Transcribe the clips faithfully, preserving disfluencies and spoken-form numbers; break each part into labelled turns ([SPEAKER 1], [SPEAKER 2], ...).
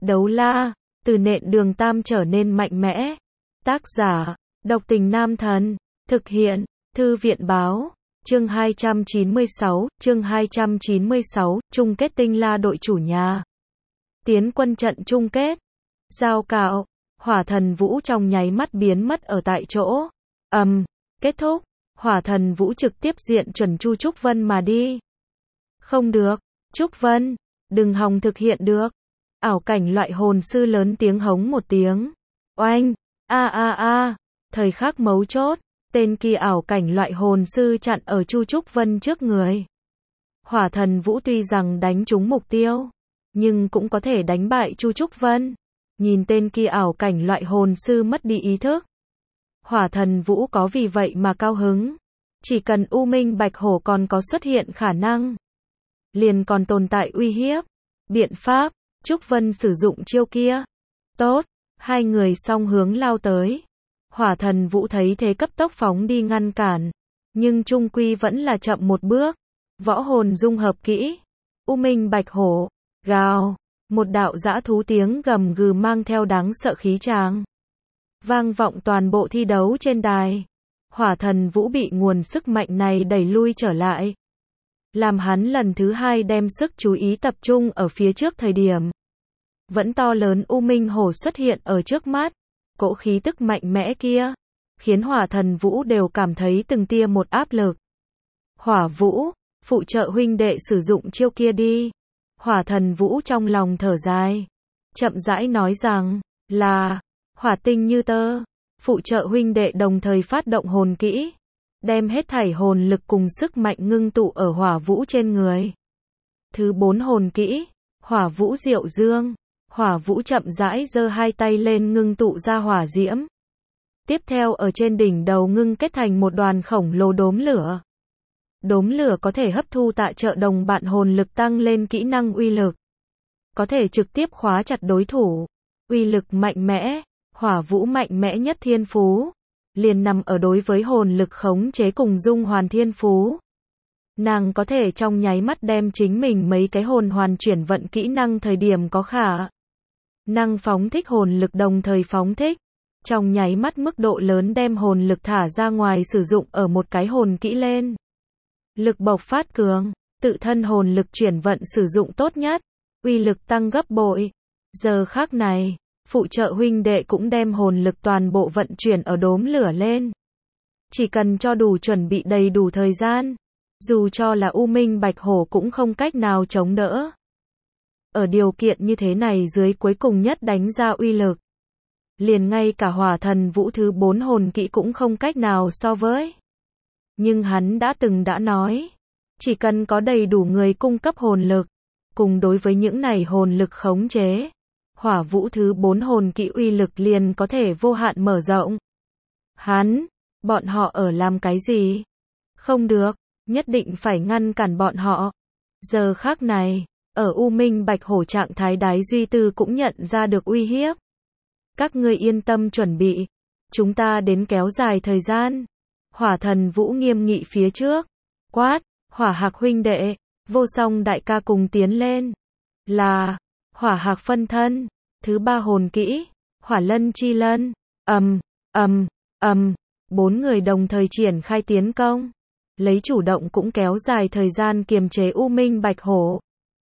[SPEAKER 1] Đấu la, từ nện đường tam trở nên mạnh mẽ. Tác giả, độc tình nam thần. Thực hiện, thư viện báo. Chương hai trăm chín mươi sáu, chương hai trăm chín mươi sáu, chung kết tinh la đội chủ nhà. Tiến quân trận chung kết. Giao cạo, hỏa thần vũ trong nháy mắt biến mất ở tại chỗ. Ầm, um, kết thúc, hỏa thần vũ trực tiếp diện chuẩn Chu Trúc Vân mà đi. Không được, Trúc Vân, đừng hòng thực hiện được. Ảo cảnh loại hồn sư lớn tiếng hống một tiếng. Oanh, a a a, thời khắc mấu chốt, tên kia ảo cảnh loại hồn sư chặn ở Chu Trúc Vân trước người. Hỏa thần vũ tuy rằng đánh trúng mục tiêu, nhưng cũng có thể đánh bại Chu Trúc Vân. Nhìn tên kia ảo cảnh loại hồn sư mất đi ý thức. Hỏa thần vũ có vì vậy mà cao hứng. Chỉ cần U Minh Bạch Hổ còn có xuất hiện khả năng, liền còn tồn tại uy hiếp. Biện pháp, Trúc Vân sử dụng chiêu kia. Tốt, hai người song hướng lao tới. Hỏa thần vũ thấy thế cấp tốc phóng đi ngăn cản, nhưng chung quy vẫn là chậm một bước. Võ hồn dung hợp kỹ. U Minh Bạch Hổ, gào, một đạo dã thú tiếng gầm gừ mang theo đáng sợ khí tràng, vang vọng toàn bộ thi đấu trên đài. Hỏa thần vũ bị nguồn sức mạnh này đẩy lui trở lại, làm hắn lần thứ hai đem sức chú ý tập trung ở phía trước thời điểm. Vẫn to lớn U Minh Hổ xuất hiện ở trước mắt. Cỗ khí tức mạnh mẽ kia, khiến hỏa thần vũ đều cảm thấy từng tia một áp lực. Hỏa vũ, phụ trợ huynh đệ sử dụng chiêu kia đi. Hỏa thần vũ trong lòng thở dài, chậm rãi nói rằng, là, hỏa tinh như tơ. Phụ trợ huynh đệ đồng thời phát động hồn kỹ, đem hết thảy hồn lực cùng sức mạnh ngưng tụ ở hỏa vũ trên người. Thứ bốn hồn kỹ, hỏa vũ diệu dương. Hỏa vũ chậm rãi giơ hai tay lên ngưng tụ ra hỏa diễm. Tiếp theo ở trên đỉnh đầu ngưng kết thành một đoàn khổng lồ đốm lửa. Đốm lửa có thể hấp thu tạ trợ đồng bạn hồn lực tăng lên kỹ năng uy lực. Có thể trực tiếp khóa chặt đối thủ. Uy lực mạnh mẽ, hỏa vũ mạnh mẽ nhất thiên phú. Liền nằm ở đối với hồn lực khống chế cùng dung hoàn thiên phú. Nàng có thể trong nháy mắt đem chính mình mấy cái hồn hoàn chuyển vận kỹ năng thời điểm có khả năng phóng thích hồn lực đồng thời phóng thích. Trong nháy mắt mức độ lớn đem hồn lực thả ra ngoài sử dụng ở một cái hồn kỹ lên. Lực bộc phát cường, tự thân hồn lực chuyển vận sử dụng tốt nhất, uy lực tăng gấp bội. Giờ khắc này, phụ trợ huynh đệ cũng đem hồn lực toàn bộ vận chuyển ở đốm lửa lên. Chỉ cần cho đủ chuẩn bị đầy đủ thời gian, dù cho là U Minh Bạch Hổ cũng không cách nào chống đỡ. Ở điều kiện như thế này dưới cuối cùng nhất đánh ra uy lực, liền ngay cả hỏa thần vũ thứ bốn hồn kỹ cũng không cách nào so với. Nhưng hắn đã từng đã nói, chỉ cần có đầy đủ người cung cấp hồn lực, cùng đối với những này hồn lực khống chế, hỏa vũ thứ bốn hồn kỹ uy lực liền có thể vô hạn mở rộng. Hắn, bọn họ ở làm cái gì? Không được, nhất định phải ngăn cản bọn họ. Giờ khắc này, ở U Minh Bạch Hổ trạng thái đái duy tư cũng nhận ra được uy hiếp. Các ngươi yên tâm chuẩn bị, chúng ta đến kéo dài thời gian. Hỏa thần vũ nghiêm nghị phía trước, quát, hỏa hạc huynh đệ, vô song đại ca cùng tiến lên. Là, hỏa hạc phân thân, thứ ba hồn kỹ, hỏa lân chi lân, ầm, ầm, ầm, bốn người đồng thời triển khai tiến công. Lấy chủ động cũng kéo dài thời gian kiềm chế U Minh Bạch Hổ.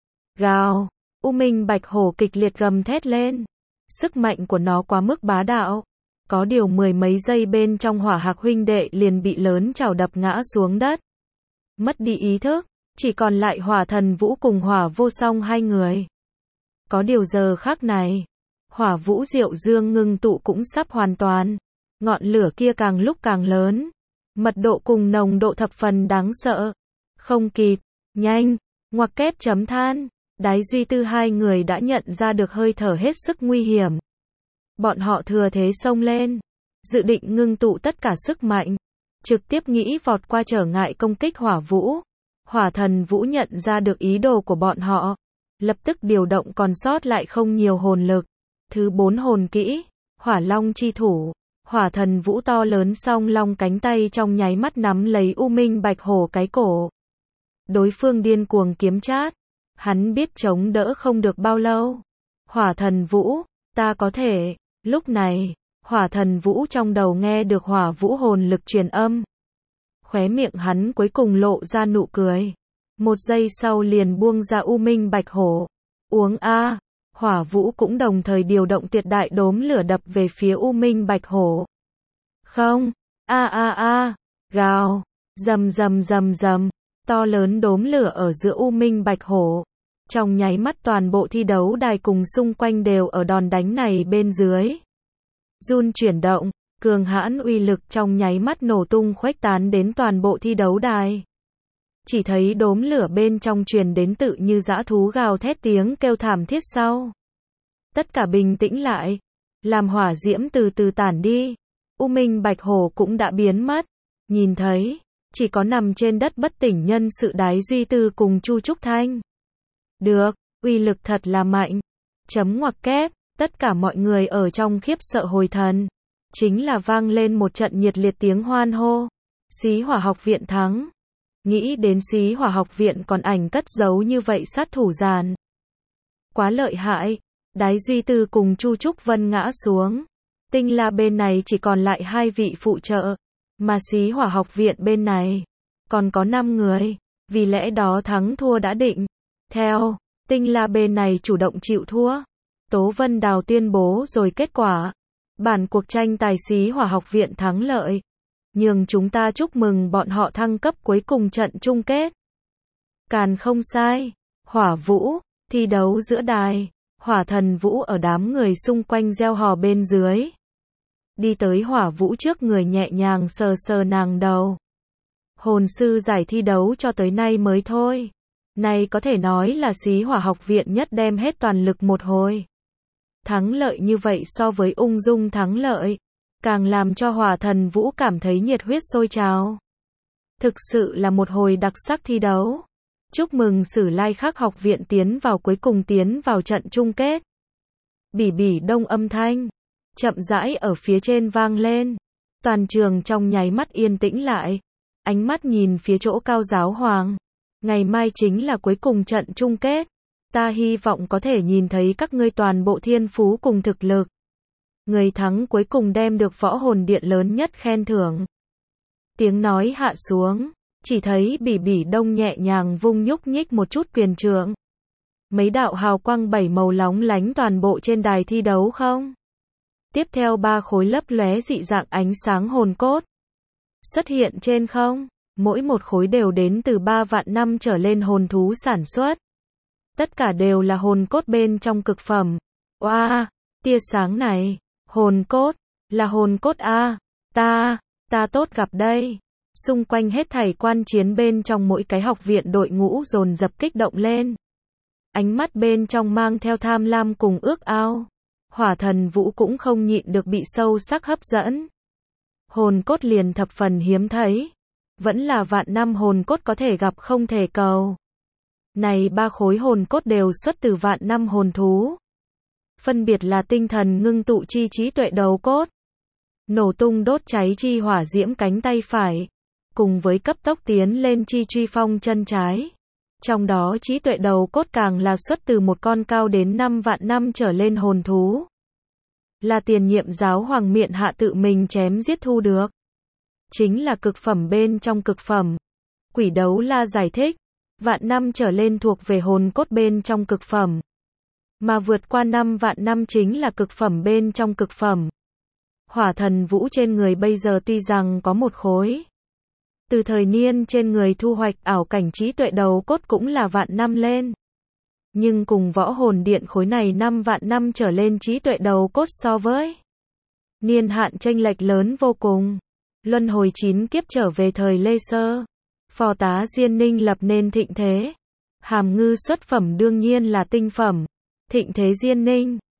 [SPEAKER 1] Gào, U Minh Bạch Hổ kịch liệt gầm thét lên. Sức mạnh của nó quá mức bá đạo. Có điều mười mấy giây bên trong hỏa hạc huynh đệ liền bị lớn chảo đập ngã xuống đất. Mất đi ý thức, chỉ còn lại hỏa thần vũ cùng hỏa vô song hai người. Có điều giờ khắc này, hỏa vũ diệu dương ngưng tụ cũng sắp hoàn toàn. Ngọn lửa kia càng lúc càng lớn. Mật độ cùng nồng độ thập phần đáng sợ. Không kịp, nhanh, ngoặc kép chấm than. Đái duy tư hai người đã nhận ra được hơi thở hết sức nguy hiểm. Bọn họ thừa thế xông lên, dự định ngưng tụ tất cả sức mạnh, trực tiếp nghĩ vọt qua trở ngại công kích hỏa vũ. Hỏa thần vũ nhận ra được ý đồ của bọn họ, lập tức điều động còn sót lại không nhiều hồn lực. Thứ bốn hồn kỹ, hỏa long chi thủ. Hỏa thần vũ to lớn song long cánh tay trong nháy mắt nắm lấy U Minh Bạch Hổ cái cổ. Đối phương điên cuồng kiếm chát, hắn biết chống đỡ không được bao lâu. Hỏa Thần Vũ, ta có thể. Lúc này, Hỏa Thần Vũ trong đầu nghe được hỏa vũ hồn lực truyền âm. Khóe miệng hắn cuối cùng lộ ra nụ cười. Một giây sau liền buông ra U Minh Bạch Hổ. Uống a, hỏa vũ cũng đồng thời điều động tuyệt đại đốm lửa đập về phía U Minh Bạch Hổ. Không, a a a, gào, rầm rầm rầm rầm, to lớn đốm lửa ở giữa U Minh Bạch Hổ. Trong nháy mắt toàn bộ thi đấu đài cùng xung quanh đều ở đòn đánh này bên dưới. Run chuyển động, cường hãn uy lực trong nháy mắt nổ tung khuếch tán đến toàn bộ thi đấu đài. Chỉ thấy đốm lửa bên trong truyền đến tự như dã thú gào thét tiếng kêu thảm thiết sau. Tất cả bình tĩnh lại, làm hỏa diễm từ từ tản đi. U Minh Bạch Hổ cũng đã biến mất. Nhìn thấy, chỉ có nằm trên đất bất tỉnh nhân sự Đái Duy Tư cùng Chu Trúc Thanh. Được, uy lực thật là mạnh. Chấm ngoặc kép, tất cả mọi người ở trong khiếp sợ hồi thần. Chính là vang lên một trận nhiệt liệt tiếng hoan hô. Xí Hỏa Học Viện thắng. Nghĩ đến Xí Hỏa Học Viện còn ảnh cất giấu như vậy sát thủ giàn. Quá lợi hại. Đái Duy Tư cùng Chu Trúc Vân ngã xuống. Tinh La bên này chỉ còn lại hai vị phụ trợ. Mà Xí Hỏa Học Viện bên này còn có năm người. Vì lẽ đó thắng thua đã định. Theo, Tinh La bên này chủ động chịu thua. Tố Vân Đào tuyên bố rồi kết quả. Bản cuộc tranh tài Xí Hỏa Học Viện thắng lợi. Nhưng chúng ta chúc mừng bọn họ thăng cấp cuối cùng trận chung kết. Càn không sai. Hỏa Vũ, thi đấu giữa đài. Hỏa Thần Vũ ở đám người xung quanh reo hò bên dưới. Đi tới Hỏa Vũ trước người nhẹ nhàng sờ sờ nàng đầu. Hồn sư giải thi đấu cho tới nay mới thôi. Này có thể nói là Xí Hỏa Học Viện nhất đem hết toàn lực một hồi. Thắng lợi như vậy so với ung dung thắng lợi, càng làm cho Hỏa Thần Vũ cảm thấy nhiệt huyết sôi trào. Thực sự là một hồi đặc sắc thi đấu. Chúc mừng Sử Lai Khắc Học Viện tiến vào cuối cùng tiến vào trận chung kết. Bỉ bỉ đông âm thanh, chậm rãi ở phía trên vang lên. Toàn trường trong nháy mắt yên tĩnh lại. Ánh mắt nhìn phía chỗ Cao Giáo Hoàng. Ngày mai chính là cuối cùng trận chung kết. Ta hy vọng có thể nhìn thấy các ngươi toàn bộ thiên phú cùng thực lực. Người thắng cuối cùng đem được Võ Hồn Điện lớn nhất khen thưởng. Tiếng nói hạ xuống, chỉ thấy bỉ bỉ đông nhẹ nhàng vung nhúc nhích một chút quyền trượng. Mấy đạo hào quang bảy màu lóng lánh toàn bộ trên đài thi đấu không? Tiếp theo ba khối lấp lóe dị dạng ánh sáng hồn cốt xuất hiện trên không, mỗi một khối đều đến từ ba vạn năm trở lên hồn thú sản xuất. Tất cả đều là hồn cốt bên trong cực phẩm. Oa, wow, tia sáng này, hồn cốt, là hồn cốt a, ta, ta tốt gặp đây. Xung quanh hết thảy quan chiến bên trong mỗi cái học viện đội ngũ dồn dập kích động lên. Ánh mắt bên trong mang theo tham lam cùng ước ao. Hỏa Thần Vũ cũng không nhịn được bị sâu sắc hấp dẫn. Hồn cốt liền thập phần hiếm thấy. Vẫn là vạn năm hồn cốt có thể gặp không thể cầu. Này ba khối hồn cốt đều xuất từ vạn năm hồn thú. Phân biệt là tinh thần ngưng tụ chi trí tuệ đầu cốt. Nổ tung đốt cháy chi hỏa diễm cánh tay phải. Cùng với cấp tốc tiến lên chi truy phong chân trái. Trong đó trí tuệ đầu cốt càng là xuất từ một con cao đến năm vạn năm trở lên hồn thú. Là tiền nhiệm giáo hoàng miện hạ tự mình chém giết thu được. Chính là cực phẩm bên trong cực phẩm. Quỷ Đấu La giải thích, vạn năm trở lên thuộc về hồn cốt bên trong cực phẩm. Mà vượt qua năm vạn năm chính là cực phẩm bên trong cực phẩm. Hỏa Thần Vũ trên người bây giờ tuy rằng có một khối. Từ thời niên trên người thu hoạch ảo cảnh trí tuệ đầu cốt cũng là vạn năm lên. Nhưng cùng Võ Hồn Điện khối này năm vạn năm trở lên trí tuệ đầu cốt so với niên hạn chênh lệch lớn vô cùng. Luân hồi chín kiếp trở về thời Lê Sơ. Phò tá Diên Ninh lập nên thịnh thế. Hàm Ngư xuất phẩm đương nhiên là tinh phẩm. Thịnh thế Diên Ninh,